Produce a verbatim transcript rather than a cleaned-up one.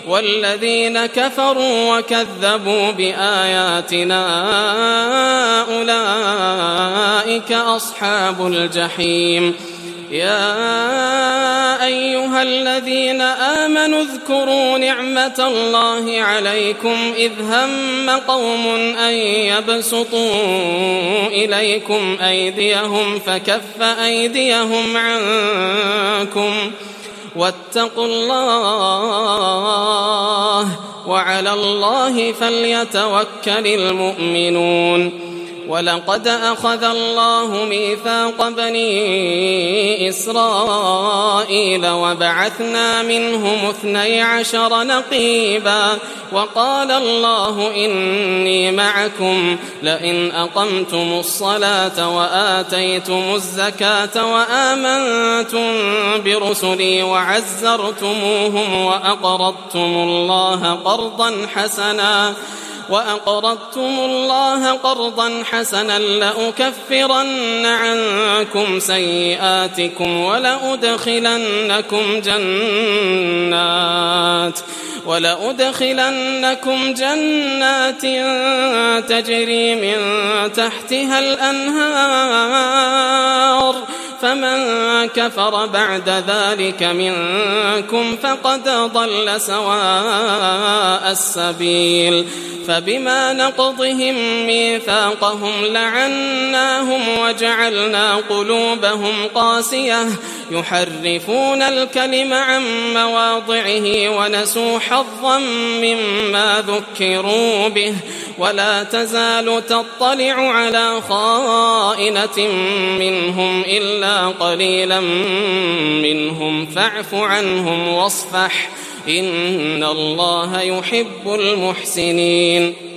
والذين كفروا وكذبوا بآياتنا أولئك أصحاب الجحيم. يا أيها الذين آمنوا اذكروا نعمة الله عليكم إذ هم قوم أن يبسطوا إليكم أيديهم فكف أيديهم عنكم واتقوا الله وعلى الله فليتوكل المؤمنون. ولقد أخذ الله ميثاق بني إسرائيل وبعثنا منهم اثني عشر نقيبا وقال الله إني معكم لئن أقمتم الصلاة وآتيتم الزكاة وآمنتم برسلي وعزرتموهم وأقرضتم الله قرضا حسنا وأقرضتم الله قرضا حسنا لأكفرن عنكم سيئاتكم ولأدخلنكم جنات ولأدخلنكم جنات تجري من تحتها الأنهار فمن كفر بعد ذلك منكم فقد ضل سواء السبيل. فبما نقضهم ميثاقهم لعناهم وجعلنا قلوبهم قاسية يحرفون الكلم عن مواضعه ونسوا حظا مما ذكروا به ولا تزال تطلع على خائنة منهم إلا قليلا منهم فاعف عنهم واصفح إن الله يحب المحسنين.